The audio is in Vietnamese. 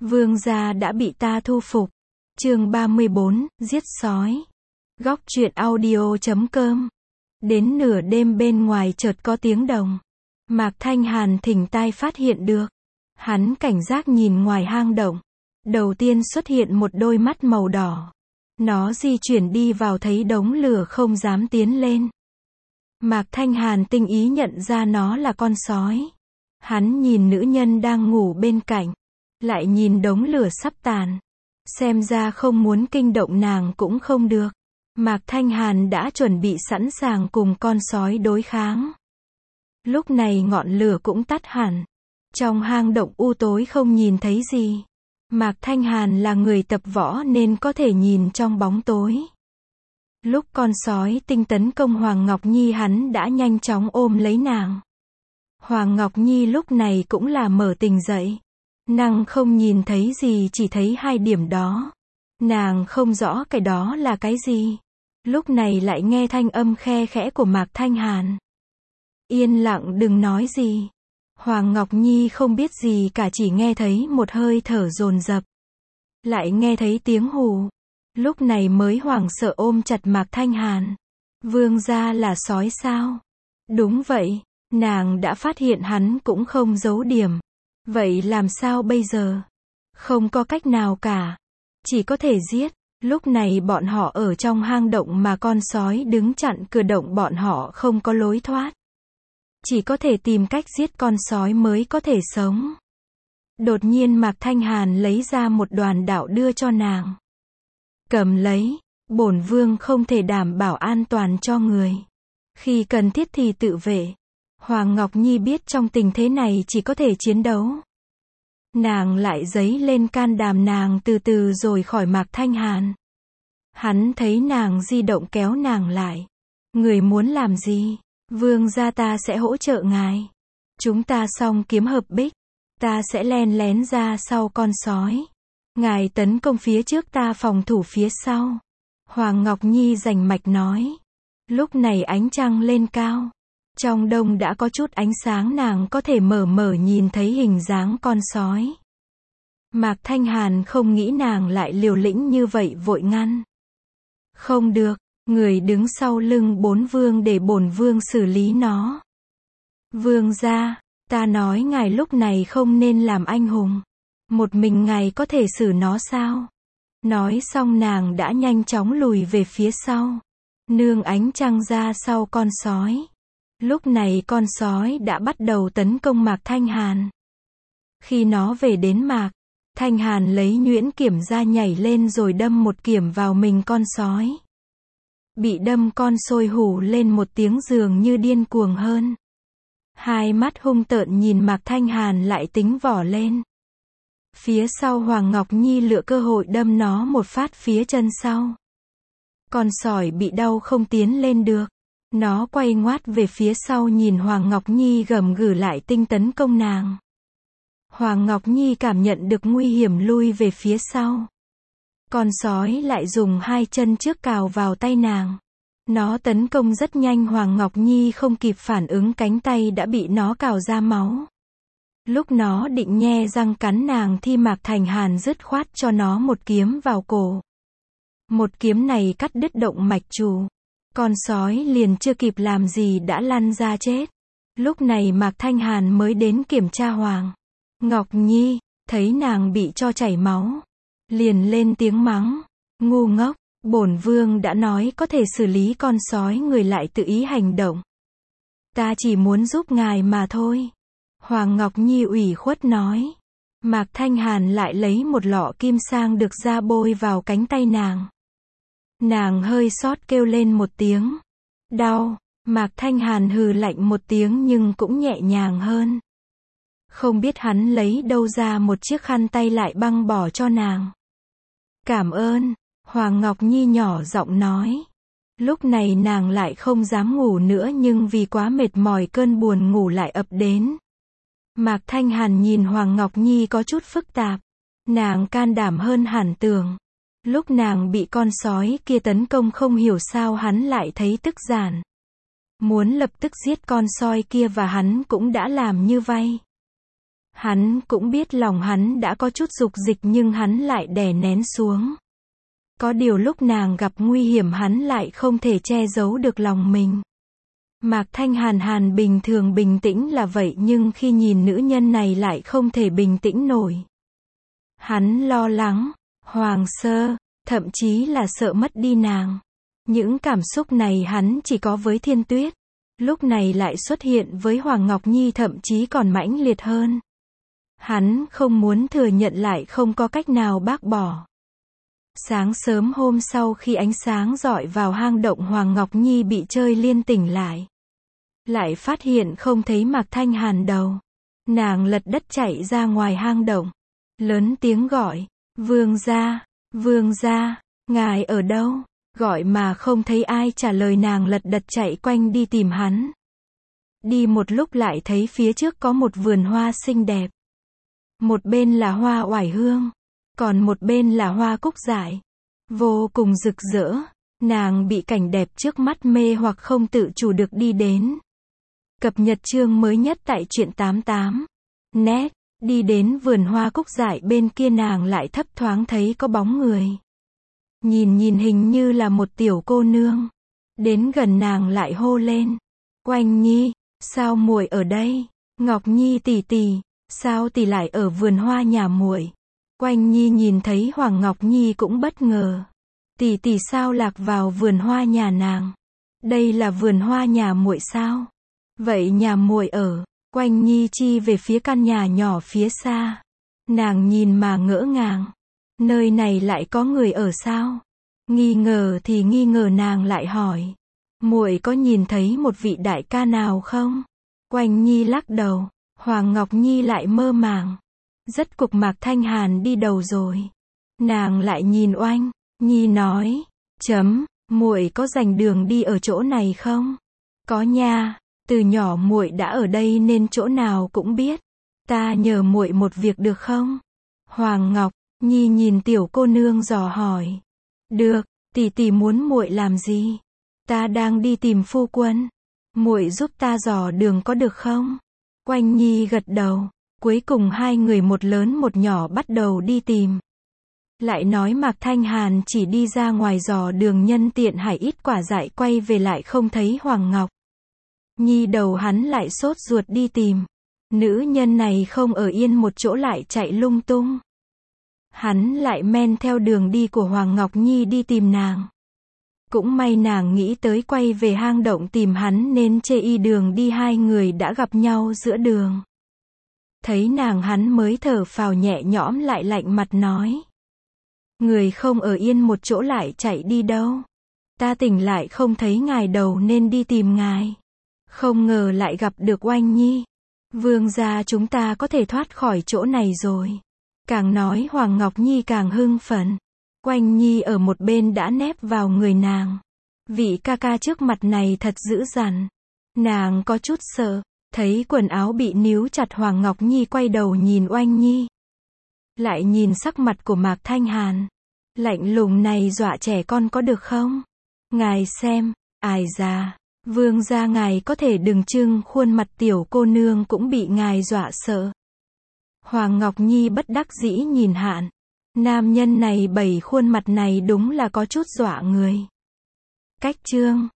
Vương gia đã bị ta thu phục. Chương 34, giết sói. Góc truyện audio.com. Đến nửa đêm bên ngoài chợt có tiếng đồng. Mạc Thanh Hàn thỉnh tai phát hiện được. Hắn cảnh giác nhìn ngoài hang động. Đầu tiên xuất hiện một đôi mắt màu đỏ. Nó di chuyển đi vào thấy đống lửa không dám tiến lên. Mạc Thanh Hàn tinh ý nhận ra nó là con sói. Hắn nhìn nữ nhân đang ngủ bên cạnh. Lại nhìn đống lửa sắp tàn. Xem ra không muốn kinh động nàng cũng không được. Mạc Thanh Hàn đã chuẩn bị sẵn sàng cùng con sói đối kháng. Lúc này ngọn lửa cũng tắt hẳn. Trong hang động u tối không nhìn thấy gì. Mạc Thanh Hàn là người tập võ nên có thể nhìn trong bóng tối. Lúc con sói tinh tấn công Hoàng Ngọc Nhi hắn đã nhanh chóng ôm lấy nàng. Hoàng Ngọc Nhi lúc này cũng là mở tình dậy. Nàng không nhìn thấy gì, chỉ thấy hai điểm đó. Nàng không rõ cái đó là cái gì. Lúc này lại nghe thanh âm khe khẽ của Mạc Thanh Hàn. Yên lặng đừng nói gì. Hoàng Ngọc Nhi không biết gì cả, chỉ nghe thấy một hơi thở dồn dập. Lại nghe thấy tiếng hù. Lúc này mới hoảng sợ ôm chặt Mạc Thanh Hàn. Vương gia là sói sao? Đúng vậy, nàng đã phát hiện hắn cũng không giấu điểm. Vậy làm sao bây giờ? Không có cách nào cả. Chỉ có thể giết. Lúc này bọn họ ở trong hang động mà con sói đứng chặn cửa động, bọn họ không có lối thoát. Chỉ có thể tìm cách giết con sói mới có thể sống. Đột nhiên Mạc Thanh Hàn lấy ra một đoàn đạo đưa cho nàng. Cầm lấy, bổn vương không thể đảm bảo an toàn cho người. Khi cần thiết thì tự vệ. Hoàng Ngọc Nhi biết trong tình thế này chỉ có thể chiến đấu. Nàng lại dấy lên can đảm, nàng từ từ rồi khỏi Mạc Thanh Hàn. Hắn thấy nàng di động kéo nàng lại. Người muốn làm gì? Vương gia ta sẽ hỗ trợ ngài. Chúng ta song kiếm hợp bích. Ta sẽ len lén ra sau con sói. Ngài tấn công phía trước, ta phòng thủ phía sau. Hoàng Ngọc Nhi rành mạch nói. Lúc này ánh trăng lên cao. Trong đông đã có chút ánh sáng, nàng có thể mờ mờ nhìn thấy hình dáng con sói. Mạc Thanh Hàn không nghĩ nàng lại liều lĩnh như vậy, vội ngăn. Không được, người đứng sau lưng bổn vương để bổn vương xử lý nó. Vương gia, ta nói ngài lúc này không nên làm anh hùng. Một mình ngài có thể xử nó sao? Nói xong nàng đã nhanh chóng lùi về phía sau. Nương ánh trăng ra sau con sói. Lúc này con sói đã bắt đầu tấn công Mạc Thanh Hàn. Khi nó về đến Mạc Thanh Hàn lấy nhuyễn kiểm ra nhảy lên rồi đâm một kiểm vào mình con sói. Bị đâm con sôi hù lên một tiếng dường như điên cuồng hơn. Hai mắt hung tợn nhìn Mạc Thanh Hàn lại tính vỏ lên. Phía sau Hoàng Ngọc Nhi lựa cơ hội đâm nó một phát phía chân sau. Con sói bị đau không tiến lên được. Nó quay ngoắt về phía sau nhìn Hoàng Ngọc Nhi gầm gừ lại tinh tấn công nàng. Hoàng Ngọc Nhi cảm nhận được nguy hiểm lui về phía sau. Con sói lại dùng hai chân trước cào vào tay nàng. Nó tấn công rất nhanh, Hoàng Ngọc Nhi không kịp phản ứng, cánh tay đã bị nó cào ra máu. Lúc nó định nhe răng cắn nàng thì Mạc Thanh Hàn dứt khoát cho nó một kiếm vào cổ. Một kiếm này cắt đứt động mạch chủ. Con sói liền chưa kịp làm gì đã lăn ra chết. Lúc này Mạc Thanh Hàn mới đến kiểm tra Hoàng Ngọc Nhi, thấy nàng bị cho chảy máu. Liền lên tiếng mắng. Ngu ngốc, bổn vương đã nói có thể xử lý con sói, người lại tự ý hành động. Ta chỉ muốn giúp ngài mà thôi. Hoàng Ngọc Nhi ủy khuất nói. Mạc Thanh Hàn lại lấy một lọ kim sang được ra bôi vào cánh tay nàng. Nàng hơi xót kêu lên một tiếng. Đau. Mạc Thanh Hàn hừ lạnh một tiếng nhưng cũng nhẹ nhàng hơn. Không biết hắn lấy đâu ra một chiếc khăn tay lại băng bỏ cho nàng. Cảm ơn. Hoàng Ngọc Nhi nhỏ giọng nói. Lúc này nàng lại không dám ngủ nữa, nhưng vì quá mệt mỏi cơn buồn ngủ lại ập đến. Mạc Thanh Hàn nhìn Hoàng Ngọc Nhi có chút phức tạp. Nàng can đảm hơn hẳn tưởng. Lúc nàng bị con sói kia tấn công không hiểu sao hắn lại thấy tức giản. Muốn lập tức giết con sói kia và hắn cũng đã làm như vậy. Hắn cũng biết lòng hắn đã có chút dục dịch nhưng hắn lại đè nén xuống. Có điều lúc nàng gặp nguy hiểm hắn lại không thể che giấu được lòng mình. Mạc Thanh Hàn bình thường bình tĩnh là vậy nhưng khi nhìn nữ nhân này lại không thể bình tĩnh nổi. Hắn lo lắng, hoang sơ, thậm chí là sợ mất đi nàng. Những cảm xúc này hắn chỉ có với Thiên Tuyết. Lúc này lại xuất hiện với Hoàng Ngọc Nhi thậm chí còn mãnh liệt hơn. Hắn không muốn thừa nhận lại không có cách nào bác bỏ. Sáng sớm hôm sau khi ánh sáng rọi vào hang động Hoàng Ngọc Nhi bị chơi liên tỉnh lại. Lại phát hiện không thấy Mạc Thanh Hàn đâu. Nàng lật đất chạy ra ngoài hang động. Lớn tiếng gọi, vương gia, ngài ở đâu? Gọi mà không thấy ai trả lời nàng lật đật chạy quanh đi tìm hắn. Đi một lúc lại thấy phía trước có một vườn hoa xinh đẹp. Một bên là hoa oải hương, còn một bên là hoa cúc dại. Vô cùng rực rỡ, nàng bị cảnh đẹp trước mắt mê hoặc không tự chủ được đi đến. Cập nhật chương mới nhất tại truyện 88. Net, đi đến vườn hoa cúc dại bên kia nàng lại thấp thoáng thấy có bóng người. Nhìn hình như là một tiểu cô nương. Đến gần nàng lại hô lên. Oanh Nhi, sao muội ở đây? Ngọc Nhi tỷ tỷ, sao tỷ lại ở vườn hoa nhà muội? Oanh Nhi nhìn thấy Hoàng Ngọc Nhi cũng bất ngờ. Tỷ tỷ sao lạc vào vườn hoa nhà nàng? Đây là vườn hoa nhà muội sao? Vậy nhà muội ở? Oanh Nhi chi về phía căn nhà nhỏ phía xa. Nàng nhìn mà ngỡ ngàng. Nơi này lại có người ở sao? Nghi ngờ thì nghi ngờ nàng lại hỏi. Muội có nhìn thấy một vị đại ca nào không? Oanh Nhi lắc đầu. Hoàng Ngọc Nhi lại mơ màng. Rất cục Mạc Thanh Hàn đi đầu rồi. Nàng lại nhìn Oanh Nhi nói. Muội có rành đường đi ở chỗ này không? Có nha. Từ nhỏ muội đã ở đây nên chỗ nào cũng biết. Ta nhờ muội một việc được không? Hoàng Ngọc Nhi nhìn tiểu cô nương dò hỏi. Được, tỷ tỷ muốn muội làm gì? Ta đang đi tìm phu quân. Muội giúp ta dò đường có được không? Oanh Nhi gật đầu. Cuối cùng hai người một lớn một nhỏ bắt đầu đi tìm. Lại nói Mạc Thanh Hàn chỉ đi ra ngoài dò đường nhân tiện hải ít quả dại quay về lại không thấy Hoàng Ngọc Nhi đầu hắn lại sốt ruột đi tìm. Nữ nhân này không ở yên một chỗ lại chạy lung tung. Hắn lại men theo đường đi của Hoàng Ngọc Nhi đi tìm nàng. Cũng may nàng nghĩ tới quay về hang động tìm hắn nên chê y đường đi hai người đã gặp nhau giữa đường. Thấy nàng hắn mới thở phào nhẹ nhõm lại lạnh mặt nói. Người không ở yên một chỗ lại chạy đi đâu? Ta tỉnh lại không thấy ngài đầu nên đi tìm ngài. Không ngờ lại gặp được Oanh Nhi. Vương gia chúng ta có thể thoát khỏi chỗ này rồi. Càng nói Hoàng Ngọc Nhi càng hưng phấn. Oanh Nhi ở một bên đã nép vào người nàng. Vị ca ca trước mặt này thật dữ dằn. Nàng có chút sợ. Thấy quần áo bị níu chặt Hoàng Ngọc Nhi quay đầu nhìn Oanh Nhi. Lại nhìn sắc mặt của Mạc Thanh Hàn. Lạnh lùng này dọa trẻ con có được không? Ngài xem, ai già. Vương gia ngài có thể đừng trưng khuôn mặt tiểu cô nương cũng bị ngài dọa sợ. Hoàng Ngọc Nhi bất đắc dĩ nhìn Hạn. Nam nhân này bày khuôn mặt này đúng là có chút dọa người. Cách chương